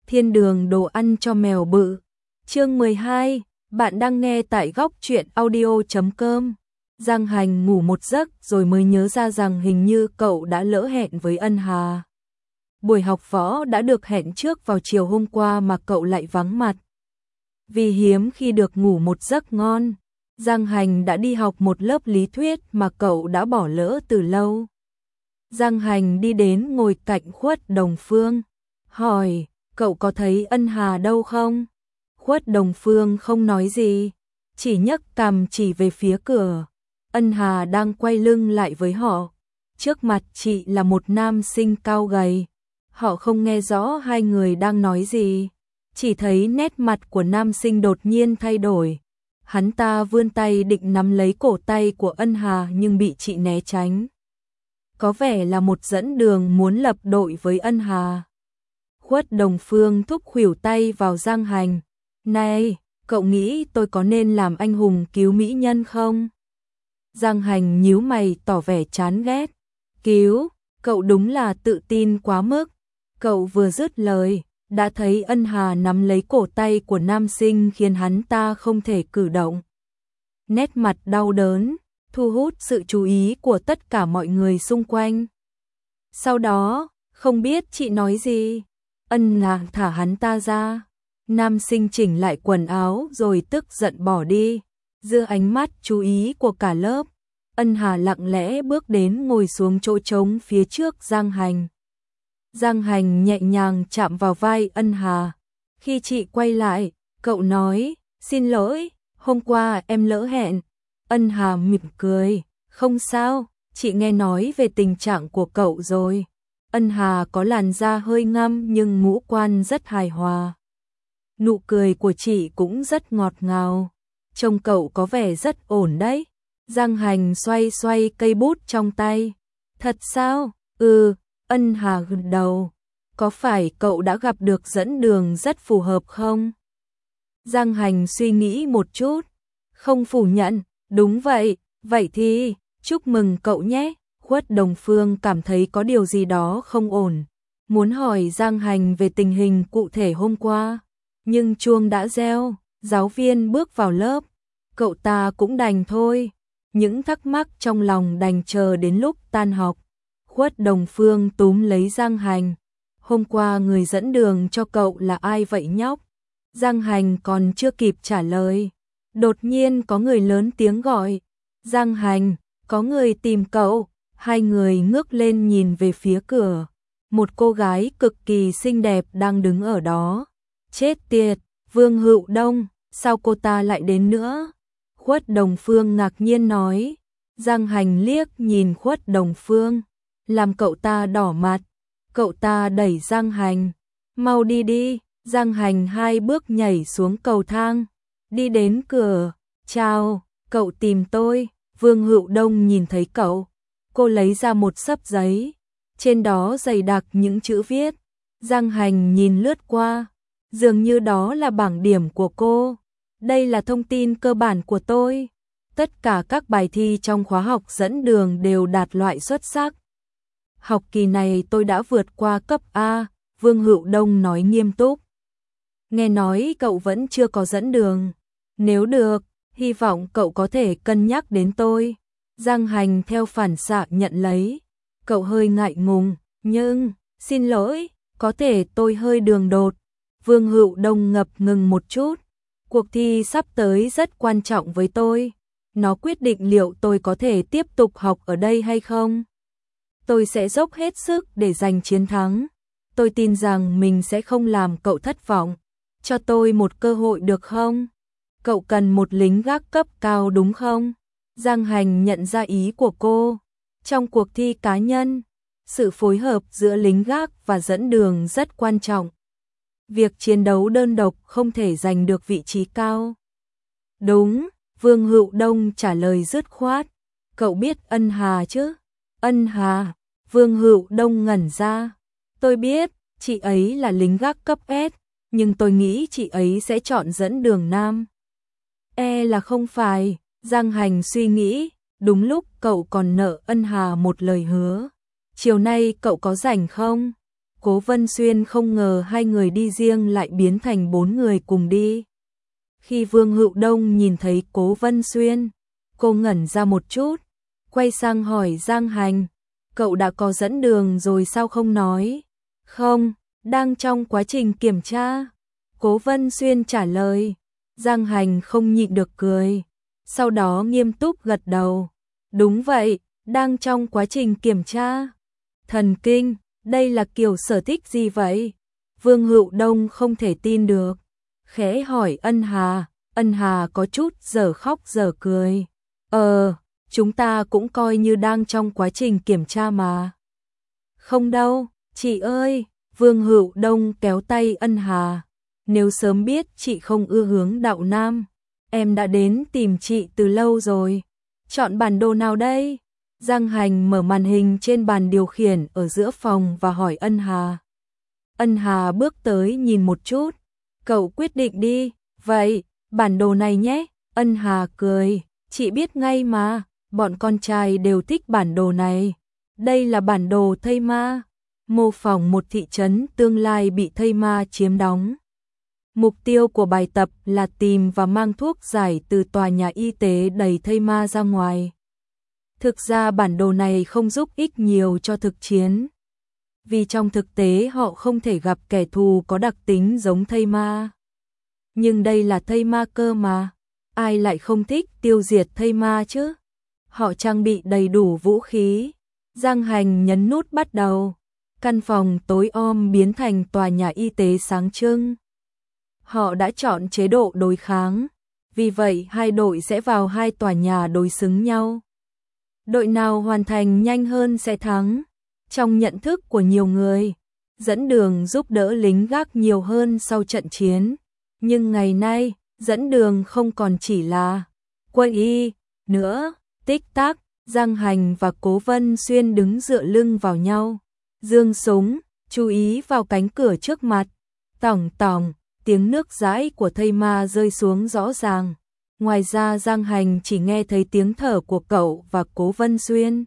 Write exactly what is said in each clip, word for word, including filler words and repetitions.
Thiên đường đồ ăn cho mèo bự. Chương mười hai, bạn đang nghe tại góc truyện audio chấm com. Giang Hành ngủ một giấc rồi mới nhớ ra rằng hình như cậu đã lỡ hẹn với Ân Hà. Buổi học võ đã được hẹn trước vào chiều hôm qua mà cậu lại vắng mặt. Vì hiếm khi được ngủ một giấc ngon, Giang Hành đã đi học một lớp lý thuyết mà cậu đã bỏ lỡ từ lâu. Giang Hành đi đến ngồi cạnh Khuất Đồng Phương, hỏi, cậu có thấy Ân Hà đâu không? Khuất Đồng Phương không nói gì, chỉ nhấc cằm chỉ về phía cửa. Ân Hà đang quay lưng lại với họ. Trước mặt chị là một nam sinh cao gầy. Họ không nghe rõ hai người đang nói gì, chỉ thấy nét mặt của nam sinh đột nhiên thay đổi. Hắn ta vươn tay định nắm lấy cổ tay của Ân Hà nhưng bị chị né tránh. Có vẻ là một dẫn đường muốn lập đội với Ân Hà. Khuất Đồng Phương thúc khuỷu tay vào Giang Hành. Này, cậu nghĩ tôi có nên làm anh hùng cứu mỹ nhân không? Giang Hành nhíu mày tỏ vẻ chán ghét. Cứu, cậu đúng là tự tin quá mức. Cậu vừa dứt lời, đã thấy Ân Hà nắm lấy cổ tay của nam sinh khiến hắn ta không thể cử động. Nét mặt đau đớn, thu hút sự chú ý của tất cả mọi người xung quanh. Sau đó, không biết chị nói gì, Ân Hà thả hắn ta ra. Nam sinh chỉnh lại quần áo rồi tức giận bỏ đi. Giữa ánh mắt chú ý của cả lớp, Ân Hà lặng lẽ bước đến ngồi xuống chỗ trống phía trước Giang Hành. Giang Hành nhẹ nhàng chạm vào vai Ân Hà. Khi chị quay lại, cậu nói, xin lỗi, hôm qua em lỡ hẹn. Ân Hà mỉm cười, không sao, chị nghe nói về tình trạng của cậu rồi. Ân Hà có làn da hơi ngăm nhưng ngũ quan rất hài hòa. Nụ cười của chị cũng rất ngọt ngào. Trông cậu có vẻ rất ổn đấy. Giang Hành xoay xoay cây bút trong tay. Thật sao? Ừ, Ân Hà gật đầu. Có phải cậu đã gặp được dẫn đường rất phù hợp không? Giang Hành suy nghĩ một chút. Không phủ nhận, đúng vậy, vậy thì, chúc mừng cậu nhé. Khuất Đồng Phương cảm thấy có điều gì đó không ổn. Muốn hỏi Giang Hành về tình hình cụ thể hôm qua. Nhưng chuông đã reo, giáo viên bước vào lớp. Cậu ta cũng đành thôi. Những thắc mắc trong lòng đành chờ đến lúc tan học. Khuất Đồng Phương túm lấy Giang Hành. Hôm qua người dẫn đường cho cậu là ai vậy nhóc? Giang Hành còn chưa kịp trả lời. Đột nhiên có người lớn tiếng gọi. Giang Hành, có người tìm cậu. Hai người ngước lên nhìn về phía cửa. Một cô gái cực kỳ xinh đẹp đang đứng ở đó. Chết tiệt, Vương Hữu Đông, sao cô ta lại đến nữa? Khuất Đồng Phương ngạc nhiên nói. Giang Hành liếc nhìn Khuất Đồng Phương, làm cậu ta đỏ mặt. Cậu ta đẩy Giang Hành. Mau đi đi. Giang Hành hai bước nhảy xuống cầu thang. Đi đến cửa. Chào, cậu tìm tôi. Vương Hữu Đông nhìn thấy cậu. Cô lấy ra một xấp giấy. Trên đó dày đặc những chữ viết. Giang Hành nhìn lướt qua. Dường như đó là bảng điểm của cô. Đây là thông tin cơ bản của tôi. Tất cả các bài thi trong khóa học dẫn đường đều đạt loại xuất sắc. Học kỳ này tôi đã vượt qua cấp A, Vương Hữu Đông nói nghiêm túc. Nghe nói cậu vẫn chưa có dẫn đường. Nếu được, hy vọng cậu có thể cân nhắc đến tôi. Giang Hành theo phản xạ nhận lấy. Cậu hơi ngại ngùng, nhưng, xin lỗi, có thể tôi hơi đường đột. Vương Hữu Đông ngập ngừng một chút. Cuộc thi sắp tới rất quan trọng với tôi. Nó quyết định liệu tôi có thể tiếp tục học ở đây hay không. Tôi sẽ dốc hết sức để giành chiến thắng. Tôi tin rằng mình sẽ không làm cậu thất vọng. Cho tôi một cơ hội được không? Cậu cần một lính gác cấp cao đúng không? Giang Hành nhận ra ý của cô. Trong cuộc thi cá nhân, sự phối hợp giữa lính gác và dẫn đường rất quan trọng. Việc chiến đấu đơn độc không thể giành được vị trí cao. Đúng, Vương Hữu Đông trả lời dứt khoát. Cậu biết Ân Hà chứ? Ân Hà, Vương Hữu Đông ngẩn ra. Tôi biết, chị ấy là lính gác cấp S, nhưng tôi nghĩ chị ấy sẽ chọn dẫn đường nam. E là không phải, Giang Hành suy nghĩ, đúng lúc cậu còn nợ Ân Hà một lời hứa. Chiều nay cậu có rảnh không? Cố Vân Xuyên không ngờ hai người đi riêng lại biến thành bốn người cùng đi. Khi Vương Hữu Đông nhìn thấy Cố Vân Xuyên, cô ngẩn ra một chút, quay sang hỏi Giang Hành, cậu đã có dẫn đường rồi sao không nói? Không, đang trong quá trình kiểm tra. Cố Vân Xuyên trả lời. Giang Hành không nhịn được cười, sau đó nghiêm túc gật đầu. Đúng vậy, đang trong quá trình kiểm tra. Thần kinh, đây là kiểu sở thích gì vậy? Vương Hữu Đông không thể tin được, khẽ hỏi Ân Hà. Ân Hà có chút giờ khóc giờ cười. Ờ, chúng ta cũng coi như đang trong quá trình kiểm tra mà. Không đâu, chị ơi, Vương Hữu Đông kéo tay Ân Hà. Nếu sớm biết chị không ưa hướng đạo nam, em đã đến tìm chị từ lâu rồi. Chọn bản đồ nào đây? Giang Hành mở màn hình trên bàn điều khiển ở giữa phòng và hỏi Ân Hà. Ân Hà bước tới nhìn một chút. Cậu quyết định đi. Vậy, bản đồ này nhé. Ân Hà cười. Chị biết ngay mà, bọn con trai đều thích bản đồ này. Đây là bản đồ Thây Ma, mô phỏng một thị trấn tương lai bị Thây Ma chiếm đóng. Mục tiêu của bài tập là tìm và mang thuốc giải từ tòa nhà y tế đầy Thây Ma ra ngoài. Thực ra bản đồ này không giúp ích nhiều cho thực chiến, vì trong thực tế họ không thể gặp kẻ thù có đặc tính giống Thây Ma. Nhưng đây là Thây Ma cơ mà, ai lại không thích tiêu diệt Thây Ma chứ? Họ trang bị đầy đủ vũ khí. Giang Hành nhấn nút bắt đầu. Căn phòng tối om biến thành tòa nhà y tế sáng trưng. Họ đã chọn chế độ đối kháng, vì vậy hai đội sẽ vào hai tòa nhà đối xứng nhau. Đội nào hoàn thành nhanh hơn sẽ thắng. Trong nhận thức của nhiều người, dẫn đường giúp đỡ lính gác nhiều hơn sau trận chiến. Nhưng ngày nay, dẫn đường không còn chỉ là quân y nữa. Tích tắc, Giang Hành và Cố Vân Xuyên đứng dựa lưng vào nhau, giương súng, chú ý vào cánh cửa trước mặt. Tỏng tỏng, tiếng nước dãi của Thây Ma rơi xuống rõ ràng. Ngoài ra Giang Hành chỉ nghe thấy tiếng thở của cậu và Cố Vân Xuyên.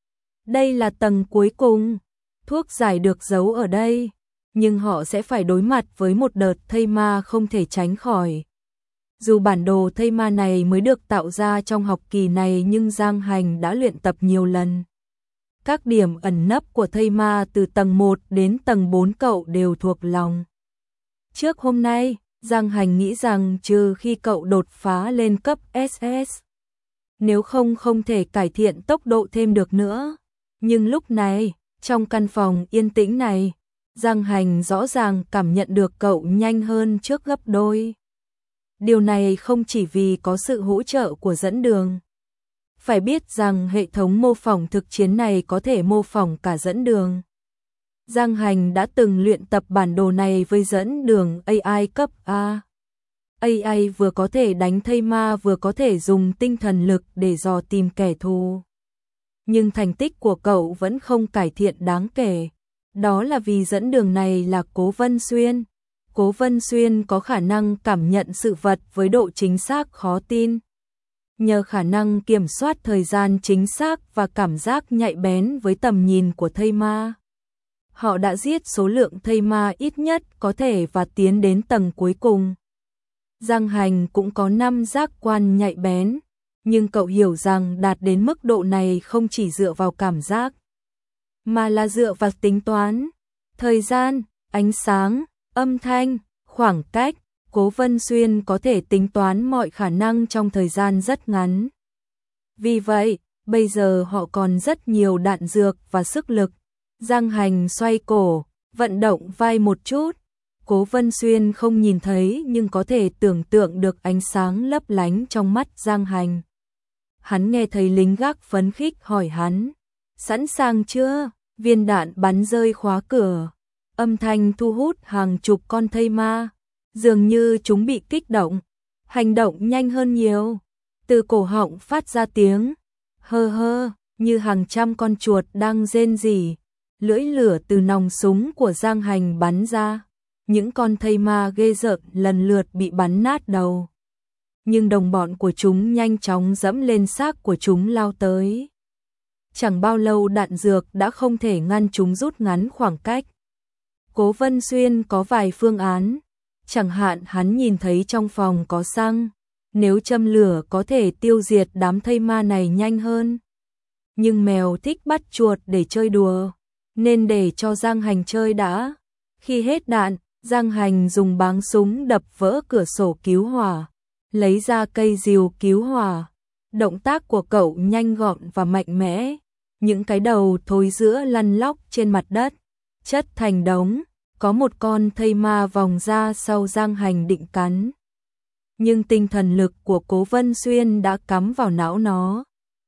Đây là tầng cuối cùng, thuốc giải được giấu ở đây, nhưng họ sẽ phải đối mặt với một đợt Thây Ma không thể tránh khỏi. Dù bản đồ Thây Ma này mới được tạo ra trong học kỳ này nhưng Giang Hành đã luyện tập nhiều lần. Các điểm ẩn nấp của Thây Ma từ tầng một đến tầng bốn cậu đều thuộc lòng. Trước hôm nay, Giang Hành nghĩ rằng trừ khi cậu đột phá lên cấp ét ét, nếu không không thể cải thiện tốc độ thêm được nữa. Nhưng lúc này, trong căn phòng yên tĩnh này, Giang Hành rõ ràng cảm nhận được cậu nhanh hơn trước gấp đôi. Điều này không chỉ vì có sự hỗ trợ của dẫn đường. Phải biết rằng hệ thống mô phỏng thực chiến này có thể mô phỏng cả dẫn đường. Giang Hành đã từng luyện tập bản đồ này với dẫn đường a i cấp A. a i vừa có thể đánh Thây Ma vừa có thể dùng tinh thần lực để dò tìm kẻ thù. Nhưng thành tích của cậu vẫn không cải thiện đáng kể. Đó là vì dẫn đường này là Cố Vân Xuyên. Cố Vân Xuyên có khả năng cảm nhận sự vật với độ chính xác khó tin. Nhờ khả năng kiểm soát thời gian chính xác và cảm giác nhạy bén với tầm nhìn của Thây Ma, họ đã giết số lượng Thây Ma ít nhất có thể và tiến đến tầng cuối cùng. Giang Hành cũng có năm giác quan nhạy bén, nhưng cậu hiểu rằng đạt đến mức độ này không chỉ dựa vào cảm giác, mà là dựa vào tính toán, thời gian, ánh sáng, âm thanh, khoảng cách. Cố Vân Xuyên có thể tính toán mọi khả năng trong thời gian rất ngắn. Vì vậy, bây giờ họ còn rất nhiều đạn dược và sức lực. Giang Hành xoay cổ, vận động vai một chút. Cố Vân Xuyên không nhìn thấy nhưng có thể tưởng tượng được ánh sáng lấp lánh trong mắt Giang Hành. Hắn nghe thấy lính gác phấn khích hỏi hắn, sẵn sàng chưa? Viên đạn bắn rơi khóa cửa. Âm thanh thu hút hàng chục con Thây Ma. Dường như chúng bị kích động, hành động nhanh hơn nhiều. Từ cổ họng phát ra tiếng hơ hơ, như hàng trăm con chuột đang rên rỉ. Lưỡi lửa từ nòng súng của Giang Hành bắn ra. Những con Thây Ma ghê rợn lần lượt bị bắn nát đầu. Nhưng đồng bọn của chúng nhanh chóng dẫm lên xác của chúng lao tới. Chẳng bao lâu đạn dược đã không thể ngăn chúng rút ngắn khoảng cách. Cố Vân Xuyên có vài phương án, chẳng hạn hắn nhìn thấy trong phòng có xăng, nếu châm lửa có thể tiêu diệt đám thây ma này nhanh hơn. Nhưng mèo thích bắt chuột để chơi đùa, nên để cho Giang Hành chơi đã. Khi hết đạn, Giang Hành dùng báng súng đập vỡ cửa sổ cứu hỏa, lấy ra cây rìu cứu hỏa. Động tác của cậu nhanh gọn và mạnh mẽ, những cái đầu thối rữa lăn lóc trên mặt đất, chất thành đống, có một con thây ma vòng ra sau Giang Hành định cắn. Nhưng tinh thần lực của Cố Vân Xuyên đã cắm vào não nó.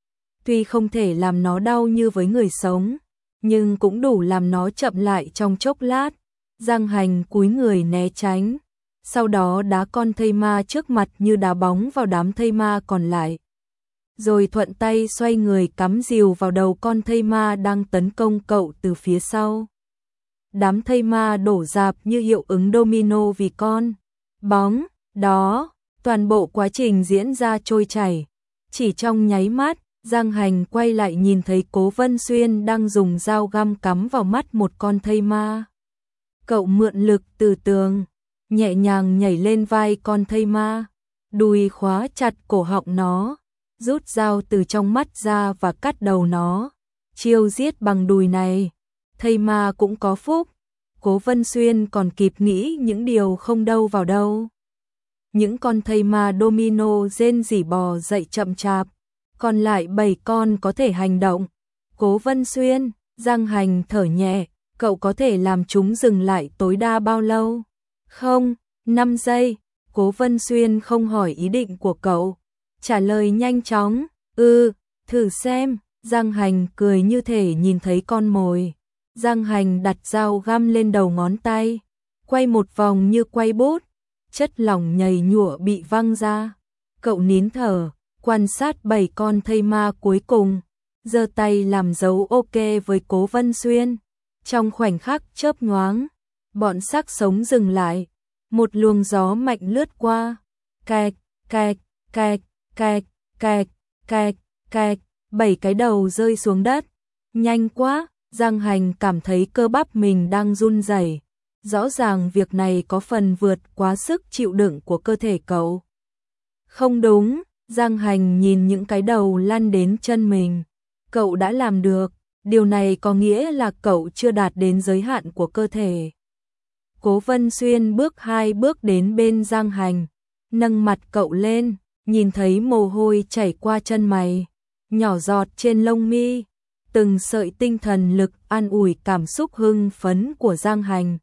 Tuy không thể làm nó đau như với người sống, nhưng cũng đủ làm nó chậm lại trong chốc lát. Giang Hành cúi người né tránh, sau đó đá con thây ma trước mặt như đá bóng vào đám thây ma còn lại. Rồi thuận tay xoay người cắm rìu vào đầu con thây ma đang tấn công cậu từ phía sau. Đám thây ma đổ rạp như hiệu ứng domino vì con bóng đó, toàn bộ quá trình diễn ra trôi chảy. Chỉ trong nháy mắt, Giang Hành quay lại nhìn thấy Cố Vân Xuyên đang dùng dao găm cắm vào mắt một con thây ma. Cậu mượn lực từ tường, nhẹ nhàng nhảy lên vai con thây ma, đùi khóa chặt cổ họng nó, rút dao từ trong mắt ra và cắt đầu nó. Chiêu giết bằng đùi này, thây ma cũng có phúc. Cố Vân Xuyên còn kịp nghĩ những điều không đâu vào đâu. Những con thây ma domino rên rỉ bò dậy chậm chạp, còn lại bảy con có thể hành động. Cố Vân Xuyên, Giang Hành thở nhẹ, cậu có thể làm chúng dừng lại tối đa bao lâu? Không, năm giây. Cố Vân Xuyên không hỏi ý định của cậu, trả lời nhanh chóng, "Ừ, thử xem." Giang Hành cười như thể nhìn thấy con mồi. Giang Hành đặt dao găm lên đầu ngón tay, quay một vòng như quay bút, chất lỏng nhầy nhụa bị văng ra. Cậu nín thở, quan sát bảy con thây ma cuối cùng, giơ tay làm dấu ok với Cố Vân Xuyên. Trong khoảnh khắc chớp nhoáng, bọn xác sống dừng lại, một luồng gió mạnh lướt qua, kẹt, kẹt, kẹt, kẹt, kẹt, kẹt, kẹt, bảy cái đầu rơi xuống đất. Nhanh quá, Giang Hành cảm thấy cơ bắp mình đang run rẩy. Rõ ràng việc này có phần vượt quá sức chịu đựng của cơ thể cậu. Không đúng, Giang Hành nhìn những cái đầu lăn đến chân mình. Cậu đã làm được, điều này có nghĩa là cậu chưa đạt đến giới hạn của cơ thể. Cố Vân Xuyên bước hai bước đến bên Giang Hành, nâng mặt cậu lên, nhìn thấy mồ hôi chảy qua chân mày, nhỏ giọt trên lông mi, từng sợi tinh thần lực an ủi cảm xúc hưng phấn của Giang Hành.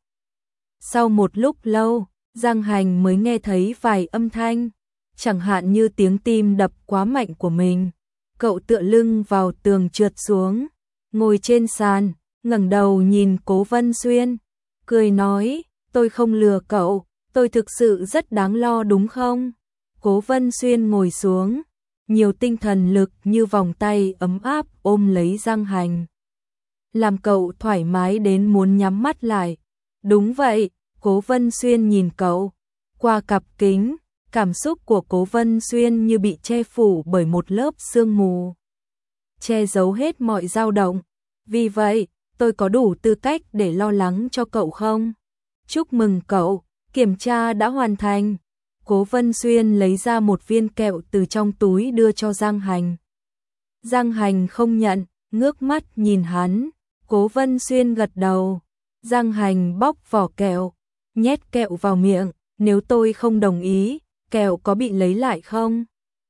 Sau một lúc lâu, Giang Hành mới nghe thấy vài âm thanh, chẳng hạn như tiếng tim đập quá mạnh của mình. Cậu tựa lưng vào tường trượt xuống, ngồi trên sàn, ngẩng đầu nhìn Cố Vân Xuyên, cười nói, "Tôi không lừa cậu, tôi thực sự rất đáng lo đúng không?" Cố Vân Xuyên ngồi xuống, nhiều tinh thần lực như vòng tay ấm áp ôm lấy Giang Hành, làm cậu thoải mái đến muốn nhắm mắt lại. Đúng vậy, Cố Vân Xuyên nhìn cậu qua cặp kính, cảm xúc của Cố Vân Xuyên như bị che phủ bởi một lớp sương mù, che giấu hết mọi dao động. Vì vậy, tôi có đủ tư cách để lo lắng cho cậu không? Chúc mừng cậu, kiểm tra đã hoàn thành. Cố Vân Xuyên lấy ra một viên kẹo từ trong túi đưa cho Giang Hành. Giang Hành không nhận, ngước mắt nhìn hắn. Cố Vân Xuyên gật đầu. Giang Hành bóc vỏ kẹo, nhét kẹo vào miệng. Nếu tôi không đồng ý, kẹo có bị lấy lại không?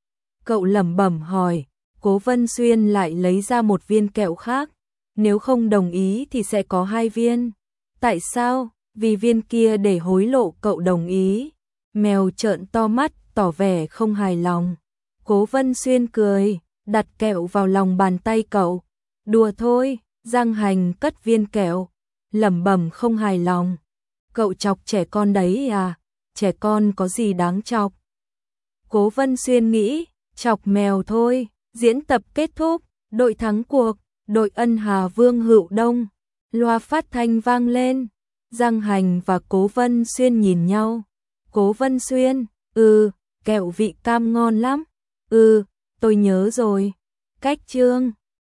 Cậu lẩm bẩm hỏi. Cố Vân Xuyên lại lấy ra một viên kẹo khác. Nếu không đồng ý thì sẽ có hai viên. Tại sao? Vì viên kia để hối lộ cậu đồng ý. Mèo trợn to mắt, tỏ vẻ không hài lòng. Cố Vân Xuyên cười, đặt kẹo vào lòng bàn tay cậu. Đùa thôi. Giang Hành cất viên kẹo, lẩm bẩm không hài lòng. Cậu chọc trẻ con đấy à? Trẻ con có gì đáng chọc? Cố Vân Xuyên nghĩ, chọc mèo thôi. Diễn tập kết thúc, đội thắng cuộc, đội Ân Hà Vương Hữu Đông. Loa phát thanh vang lên. Giang Hành và Cố Vân Xuyên nhìn nhau. Cố Vân Xuyên, ừ, kẹo vị cam ngon lắm. Ừ, tôi nhớ rồi. Cách chương